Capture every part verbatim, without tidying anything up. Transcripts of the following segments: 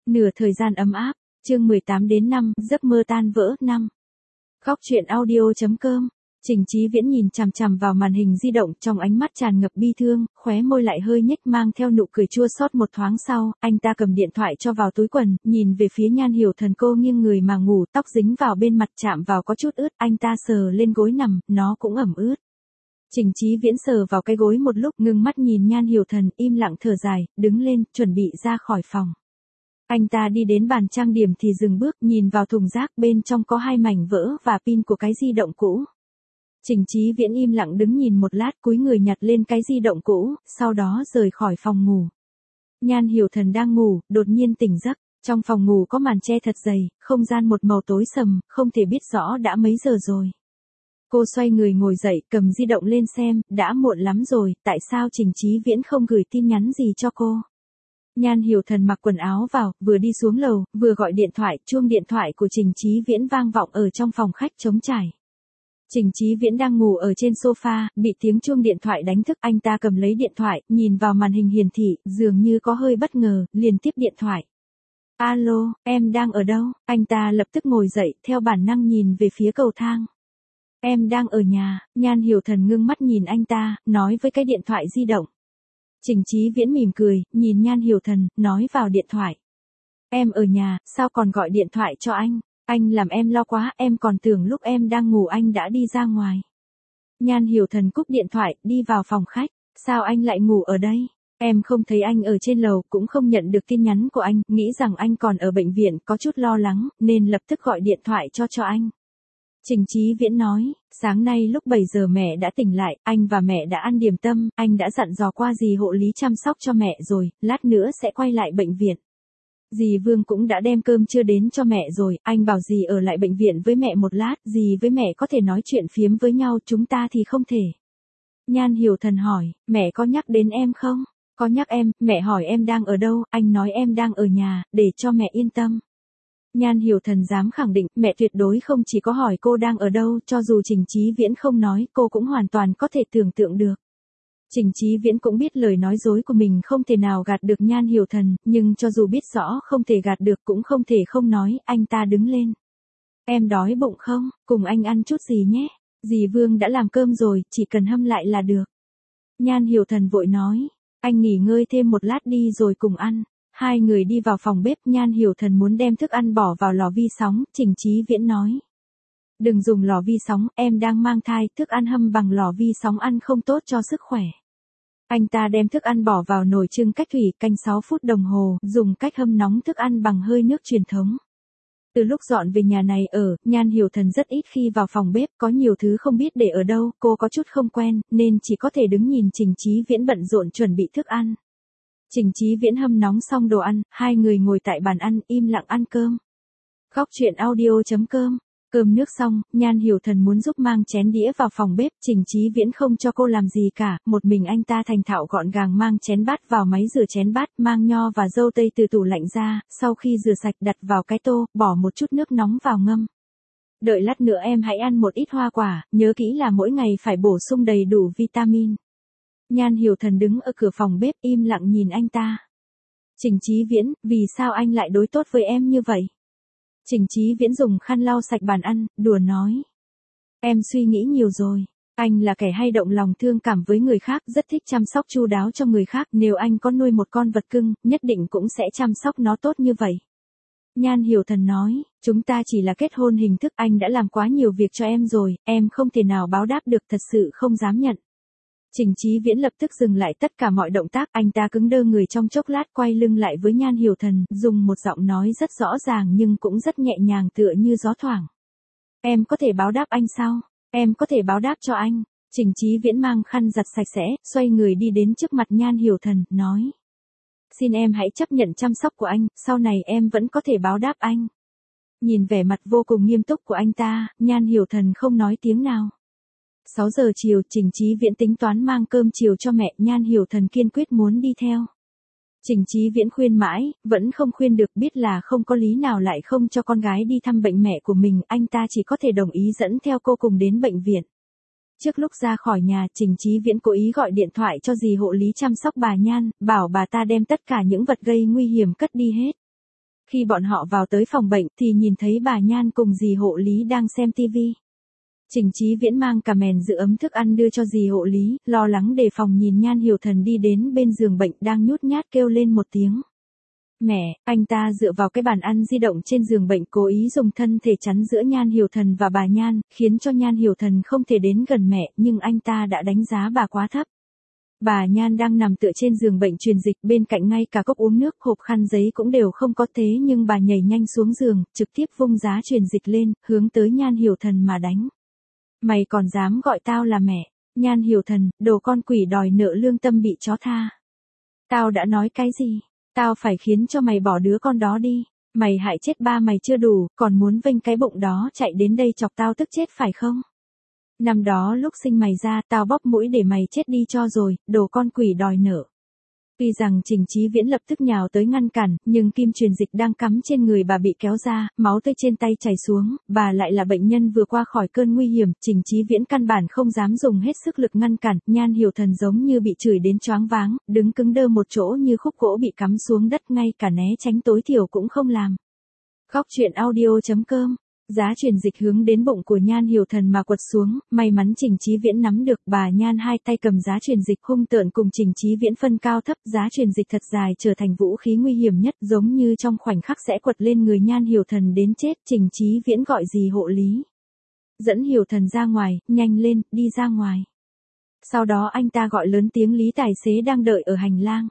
Nửa thời gian ấm áp, chương mười tám đến năm, giấc mơ tan vỡ, năm. Khóc chuyện audio.com. Trình Chí Viễn nhìn chằm chằm vào màn hình di động, trong ánh mắt tràn ngập bi thương, khóe môi lại hơi nhếch mang theo nụ cười chua xót. Một thoáng sau, anh ta cầm điện thoại cho vào túi quần, nhìn về phía Nhan Hiểu Thần. Cô nghiêng người mà ngủ, tóc dính vào bên mặt chạm vào có chút ướt, anh ta sờ lên gối nằm, nó cũng ẩm ướt. Trình Chí Viễn sờ vào cái gối một lúc, ngưng mắt nhìn Nhan Hiểu Thần, im lặng thở dài, đứng lên, chuẩn bị ra khỏi phòng. Anh ta đi đến bàn trang điểm thì dừng bước, nhìn vào thùng rác, bên trong có hai mảnh vỡ và pin của cái di động cũ. Trình Chí Viễn im lặng đứng nhìn một lát, cúi người nhặt lên cái di động cũ, sau đó rời khỏi phòng ngủ. Nhan Hiểu Thần đang ngủ, đột nhiên tỉnh giấc. Trong phòng ngủ có màn che thật dày, không gian một màu tối sầm, không thể biết rõ đã mấy giờ rồi. Cô xoay người ngồi dậy, cầm di động lên xem, đã muộn lắm rồi, tại sao Trình Chí Viễn không gửi tin nhắn gì cho cô? Nhan Hiểu Thần mặc quần áo vào, vừa đi xuống lầu, vừa gọi điện thoại, chuông điện thoại của Trình Chí Viễn vang vọng ở trong phòng khách trống trải. Trình Chí Viễn đang ngủ ở trên sofa, bị tiếng chuông điện thoại đánh thức, anh ta cầm lấy điện thoại, nhìn vào màn hình hiển thị, dường như có hơi bất ngờ, liền tiếp điện thoại. Alo, em đang ở đâu? Anh ta lập tức ngồi dậy, theo bản năng nhìn về phía cầu thang. Em đang ở nhà. Nhan Hiểu Thần ngưng mắt nhìn anh ta, nói với cái điện thoại di động. Trình Chí Viễn mỉm cười, nhìn Nhan Hiểu Thần, nói vào điện thoại. Em ở nhà, sao còn gọi điện thoại cho anh? Anh làm em lo quá, em còn tưởng lúc em đang ngủ anh đã đi ra ngoài. Nhan Hiểu Thần cúp điện thoại, đi vào phòng khách. Sao anh lại ngủ ở đây? Em không thấy anh ở trên lầu, cũng không nhận được tin nhắn của anh, nghĩ rằng anh còn ở bệnh viện, có chút lo lắng, nên lập tức gọi điện thoại cho cho anh. Trình Chí Viễn nói, sáng nay lúc bảy giờ mẹ đã tỉnh lại, anh và mẹ đã ăn điểm tâm, anh đã dặn dò qua dì hộ lý chăm sóc cho mẹ rồi, lát nữa sẽ quay lại bệnh viện. Dì Vương cũng đã đem cơm trưa đến cho mẹ rồi, anh bảo dì ở lại bệnh viện với mẹ một lát, dì với mẹ có thể nói chuyện phiếm với nhau, chúng ta thì không thể. Nhan Hiểu Thần hỏi, mẹ có nhắc đến em không? Có nhắc em, mẹ hỏi em đang ở đâu, anh nói em đang ở nhà, để cho mẹ yên tâm. Nhan Hiểu Thần dám khẳng định, mẹ tuyệt đối không chỉ có hỏi cô đang ở đâu, cho dù Trình Chí Viễn không nói, cô cũng hoàn toàn có thể tưởng tượng được. Trình Chí Viễn cũng biết lời nói dối của mình không thể nào gạt được Nhan Hiểu Thần, nhưng cho dù biết rõ không thể gạt được cũng không thể không nói, anh ta đứng lên. Em đói bụng không? Cùng anh ăn chút gì nhé. Dì Vương đã làm cơm rồi, chỉ cần hâm lại là được. Nhan Hiểu Thần vội nói, anh nghỉ ngơi thêm một lát đi rồi cùng ăn. Hai người đi vào phòng bếp, Nhan Hiểu Thần muốn đem thức ăn bỏ vào lò vi sóng, Trình Chí Viễn nói. Đừng dùng lò vi sóng, em đang mang thai, thức ăn hâm bằng lò vi sóng ăn không tốt cho sức khỏe. Anh ta đem thức ăn bỏ vào nồi chưng cách thủy, canh sáu phút đồng hồ, dùng cách hâm nóng thức ăn bằng hơi nước truyền thống. Từ lúc dọn về nhà này ở, Nhan Hiểu Thần rất ít khi vào phòng bếp, có nhiều thứ không biết để ở đâu, cô có chút không quen, nên chỉ có thể đứng nhìn Trình Chí Viễn bận rộn chuẩn bị thức ăn. Trình Chí Viễn hâm nóng xong đồ ăn, hai người ngồi tại bàn ăn, im lặng ăn cơm. Khóc chuyện audio.com. Cơm nước xong, Nhan Hiểu Thần muốn giúp mang chén đĩa vào phòng bếp, Trình Chí Viễn không cho cô làm gì cả, một mình anh ta thành thạo gọn gàng mang chén bát vào máy rửa chén bát, mang nho và dâu tây từ tủ lạnh ra, sau khi rửa sạch đặt vào cái tô, bỏ một chút nước nóng vào ngâm. Đợi lát nữa em hãy ăn một ít hoa quả, nhớ kỹ là mỗi ngày phải bổ sung đầy đủ vitamin. Nhan Hiểu Thần đứng ở cửa phòng bếp im lặng nhìn anh ta. Trình Chí Viễn, vì sao anh lại đối tốt với em như vậy? Trình Chí Viễn dùng khăn lau sạch bàn ăn, đùa nói. Em suy nghĩ nhiều rồi. Anh là kẻ hay động lòng thương cảm với người khác, rất thích chăm sóc chu đáo cho người khác. Nếu anh có nuôi một con vật cưng, nhất định cũng sẽ chăm sóc nó tốt như vậy. Nhan Hiểu Thần nói, chúng ta chỉ là kết hôn hình thức, anh đã làm quá nhiều việc cho em rồi, em không thể nào báo đáp được, thật sự không dám nhận. Trình Chí Viễn lập tức dừng lại tất cả mọi động tác, anh ta cứng đơ người trong chốc lát, quay lưng lại với Nhan Hiểu Thần, dùng một giọng nói rất rõ ràng nhưng cũng rất nhẹ nhàng tựa như gió thoảng. Em có thể báo đáp anh sao? Em có thể báo đáp cho anh. Trình Chí Viễn mang khăn giặt sạch sẽ, xoay người đi đến trước mặt Nhan Hiểu Thần, nói. Xin em hãy chấp nhận chăm sóc của anh, sau này em vẫn có thể báo đáp anh. Nhìn vẻ mặt vô cùng nghiêm túc của anh ta, Nhan Hiểu Thần không nói tiếng nào. sáu giờ chiều, Trình Chí Viễn tính toán mang cơm chiều cho mẹ, Nhan Hiểu Thần kiên quyết muốn đi theo. Trình Chí Viễn khuyên mãi, vẫn không khuyên được, biết là không có lý nào lại không cho con gái đi thăm bệnh mẹ của mình, anh ta chỉ có thể đồng ý dẫn theo cô cùng đến bệnh viện. Trước lúc ra khỏi nhà, Trình Chí Viễn cố ý gọi điện thoại cho dì hộ lý chăm sóc bà Nhan, bảo bà ta đem tất cả những vật gây nguy hiểm cất đi hết. Khi bọn họ vào tới phòng bệnh thì nhìn thấy bà Nhan cùng dì hộ lý đang xem tivi. Trình Chí Viễn mang cả mền giữ ấm thức ăn đưa cho dì hộ lý, lo lắng đề phòng nhìn Nhan Hiểu Thần đi đến bên giường bệnh đang nhút nhát kêu lên một tiếng. Mẹ, anh ta dựa vào cái bàn ăn di động trên giường bệnh cố ý dùng thân thể chắn giữa Nhan Hiểu Thần và bà Nhan, khiến cho Nhan Hiểu Thần không thể đến gần mẹ, nhưng anh ta đã đánh giá bà quá thấp. Bà Nhan đang nằm tựa trên giường bệnh truyền dịch, bên cạnh ngay cả cốc uống nước, hộp khăn giấy cũng đều không có, thế nhưng bà nhảy nhanh xuống giường, trực tiếp vung giá truyền dịch lên, hướng tới Nhan Hiểu Thần mà đánh. Mày còn dám gọi tao là mẹ? Nhan Hiểu Thần, đồ con quỷ đòi nợ lương tâm bị chó tha. Tao đã nói cái gì? Tao phải khiến cho mày bỏ đứa con đó đi. Mày hại chết ba mày chưa đủ, còn muốn vênh cái bụng đó chạy đến đây chọc tao tức chết phải không? Năm đó lúc sinh mày ra, tao bóp mũi để mày chết đi cho rồi, đồ con quỷ đòi nợ. Tuy rằng Trình Chí Viễn lập tức nhào tới ngăn cản, nhưng kim truyền dịch đang cắm trên người bà bị kéo ra, máu tươi trên tay chảy xuống, bà lại là bệnh nhân vừa qua khỏi cơn nguy hiểm, Trình Chí Viễn căn bản không dám dùng hết sức lực ngăn cản, Nhan Hiểu Thần giống như bị chửi đến choáng váng, đứng cứng đơ một chỗ như khúc gỗ bị cắm xuống đất, ngay cả né tránh tối thiểu cũng không làm. Góc truyện audio chấm com. Giá truyền dịch hướng đến bụng của Nhan Hiểu Thần mà quật xuống, may mắn Trình Chí Viễn nắm được, bà Nhan hai tay cầm giá truyền dịch hung tợn cùng Trình Chí Viễn phân cao thấp, giá truyền dịch thật dài trở thành vũ khí nguy hiểm nhất, giống như trong khoảnh khắc sẽ quật lên người Nhan Hiểu Thần đến chết. Trình Chí Viễn gọi dì hộ lý. Dẫn Hiểu Thần ra ngoài, nhanh lên, đi ra ngoài. Sau đó anh ta gọi lớn tiếng Lý tài xế đang đợi ở hành lang.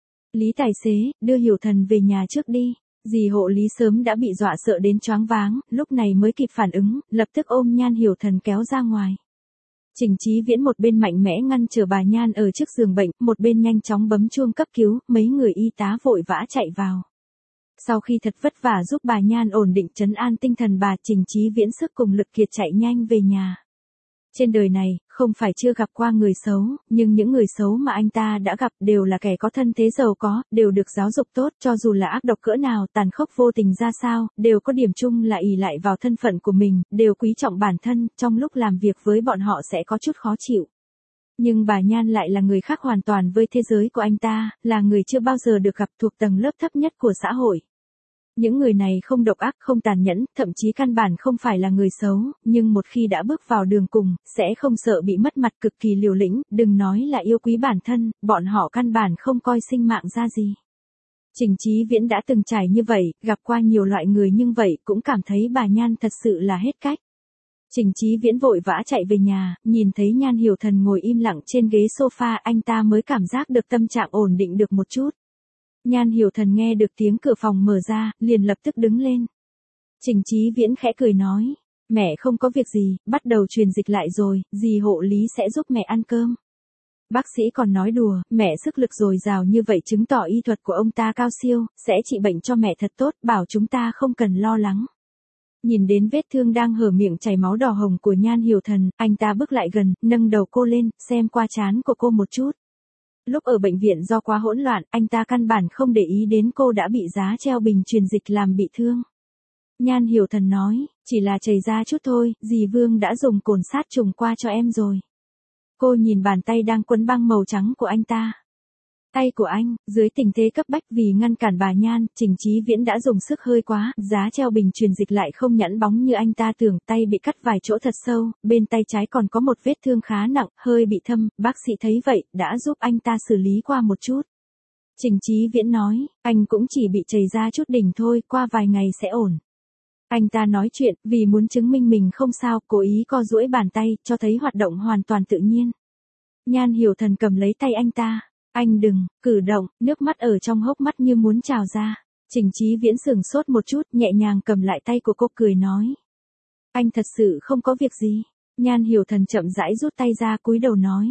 Lý tài xế, đưa Hiểu Thần về nhà trước đi. Dì hộ lý sớm đã bị dọa sợ đến choáng váng, lúc này mới kịp phản ứng, lập tức ôm Nhan Hiểu Thần kéo ra ngoài. Trình Chí Viễn một bên mạnh mẽ ngăn trở bà Nhan ở trước giường bệnh, một bên nhanh chóng bấm chuông cấp cứu, mấy người y tá vội vã chạy vào. Sau khi thật vất vả giúp bà Nhan ổn định trấn an tinh thần bà, Trình Chí Viễn sức cùng lực kiệt chạy nhanh về nhà. Trên đời này, không phải chưa gặp qua người xấu, nhưng những người xấu mà anh ta đã gặp đều là kẻ có thân thế giàu có, đều được giáo dục tốt, cho dù là ác độc cỡ nào, tàn khốc vô tình ra sao, đều có điểm chung là ỷ lại vào thân phận của mình, đều quý trọng bản thân, trong lúc làm việc với bọn họ sẽ có chút khó chịu. Nhưng bà Nhan lại là người khác hoàn toàn với thế giới của anh ta, là người chưa bao giờ được gặp, thuộc tầng lớp thấp nhất của xã hội. Những người này không độc ác, không tàn nhẫn, thậm chí căn bản không phải là người xấu, nhưng một khi đã bước vào đường cùng, sẽ không sợ bị mất mặt, cực kỳ liều lĩnh, đừng nói là yêu quý bản thân, bọn họ căn bản không coi sinh mạng ra gì. Trình Chí Viễn đã từng trải như vậy, gặp qua nhiều loại người nhưng vậy cũng cảm thấy bà Nhan thật sự là hết cách. Trình Chí Viễn vội vã chạy về nhà, nhìn thấy Nhan Hiểu Thần ngồi im lặng trên ghế sofa, anh ta mới cảm giác được tâm trạng ổn định được một chút. Nhan Hiểu Thần nghe được tiếng cửa phòng mở ra, liền lập tức đứng lên. Trình Chí Viễn khẽ cười nói, mẹ không có việc gì, bắt đầu truyền dịch lại rồi, dì hộ lý sẽ giúp mẹ ăn cơm. Bác sĩ còn nói đùa, mẹ sức lực dồi dào như vậy chứng tỏ y thuật của ông ta cao siêu, sẽ trị bệnh cho mẹ thật tốt, bảo chúng ta không cần lo lắng. Nhìn đến vết thương đang hở miệng chảy máu đỏ hồng của Nhan Hiểu Thần, anh ta bước lại gần, nâng đầu cô lên, xem qua trán của cô một chút. Lúc ở bệnh viện do quá hỗn loạn, anh ta căn bản không để ý đến cô đã bị giá treo bình truyền dịch làm bị thương. Nhan Hiểu Thần nói, chỉ là chảy ra chút thôi, dì Vương đã dùng cồn sát trùng qua cho em rồi. Cô nhìn bàn tay đang quấn băng màu trắng của anh ta. Tay của anh, dưới tình thế cấp bách vì ngăn cản bà Nhan, Trình Chí Viễn đã dùng sức hơi quá, giá treo bình truyền dịch lại không nhẵn bóng như anh ta tưởng, tay bị cắt vài chỗ thật sâu, bên tay trái còn có một vết thương khá nặng, hơi bị thâm, bác sĩ thấy vậy, đã giúp anh ta xử lý qua một chút. Trình Chí Viễn nói, anh cũng chỉ bị chảy ra chút đỉnh thôi, qua vài ngày sẽ ổn. Anh ta nói chuyện, vì muốn chứng minh mình không sao, cố ý co duỗi bàn tay, cho thấy hoạt động hoàn toàn tự nhiên. Nhan Hiểu Thần cầm lấy tay anh ta. Anh đừng, cử động, nước mắt ở trong hốc mắt như muốn trào ra. Trình Chí Viễn sửng sốt một chút, nhẹ nhàng cầm lại tay của cô cười nói. Anh thật sự không có việc gì. Nhan Hiểu Thần chậm rãi rút tay ra cúi đầu nói.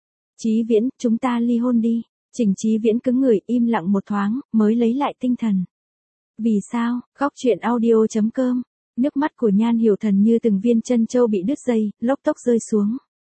Chí Viễn, chúng ta ly hôn đi. Trình Chí Viễn cứng người im lặng một thoáng, mới lấy lại tinh thần. Vì sao? Góc truyện audio chấm com. Nước mắt của Nhan Hiểu Thần như từng viên chân châu bị đứt dây, lốc tốc rơi xuống.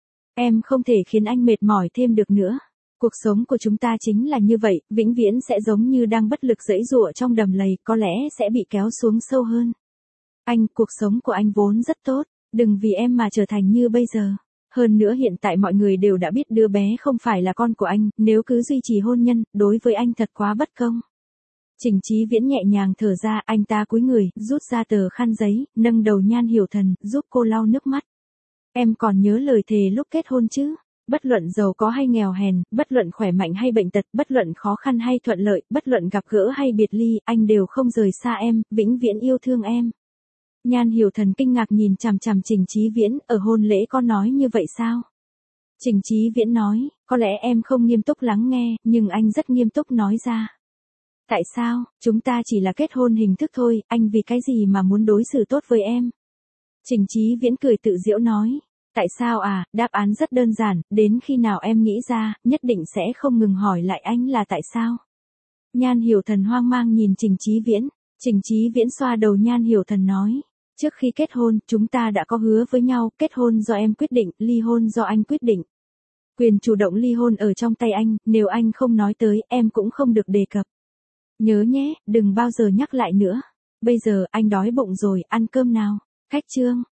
Em không thể khiến anh mệt mỏi thêm được nữa. Cuộc sống của chúng ta chính là như vậy, vĩnh viễn sẽ giống như đang bất lực giãy giụa trong đầm lầy, có lẽ sẽ bị kéo xuống sâu hơn. Anh, cuộc sống của anh vốn rất tốt, đừng vì em mà trở thành như bây giờ. Hơn nữa hiện tại mọi người đều đã biết đứa bé không phải là con của anh, nếu cứ duy trì hôn nhân, đối với anh thật quá bất công. Trình Chí Viễn nhẹ nhàng thở ra, anh ta cúi người, rút ra tờ khăn giấy, nâng đầu Nhan Hiểu Thần, giúp cô lau nước mắt. Em còn nhớ lời thề lúc kết hôn chứ? Bất luận giàu có hay nghèo hèn, bất luận khỏe mạnh hay bệnh tật, bất luận khó khăn hay thuận lợi, bất luận gặp gỡ hay biệt ly, anh đều không rời xa em, vĩnh viễn yêu thương em. Nhan Hiểu Thần kinh ngạc nhìn chằm chằm Trình Chí Viễn, ở hôn lễ có nói như vậy sao? Trình Chí Viễn nói, có lẽ em không nghiêm túc lắng nghe, nhưng anh rất nghiêm túc nói ra. Tại sao, chúng ta chỉ là kết hôn hình thức thôi, anh vì cái gì mà muốn đối xử tốt với em? Trình Chí Viễn cười tự giễu nói. Tại sao à, đáp án rất đơn giản, đến khi nào em nghĩ ra, nhất định sẽ không ngừng hỏi lại anh là tại sao. Nhan Hiểu Thần hoang mang nhìn Trình Chí Viễn, Trình Chí Viễn xoa đầu Nhan Hiểu Thần nói, trước khi kết hôn, chúng ta đã có hứa với nhau, kết hôn do em quyết định, ly hôn do anh quyết định. Quyền chủ động ly hôn ở trong tay anh, nếu anh không nói tới, em cũng không được đề cập. Nhớ nhé, đừng bao giờ nhắc lại nữa. Bây giờ, anh đói bụng rồi, ăn cơm nào. Khách trương.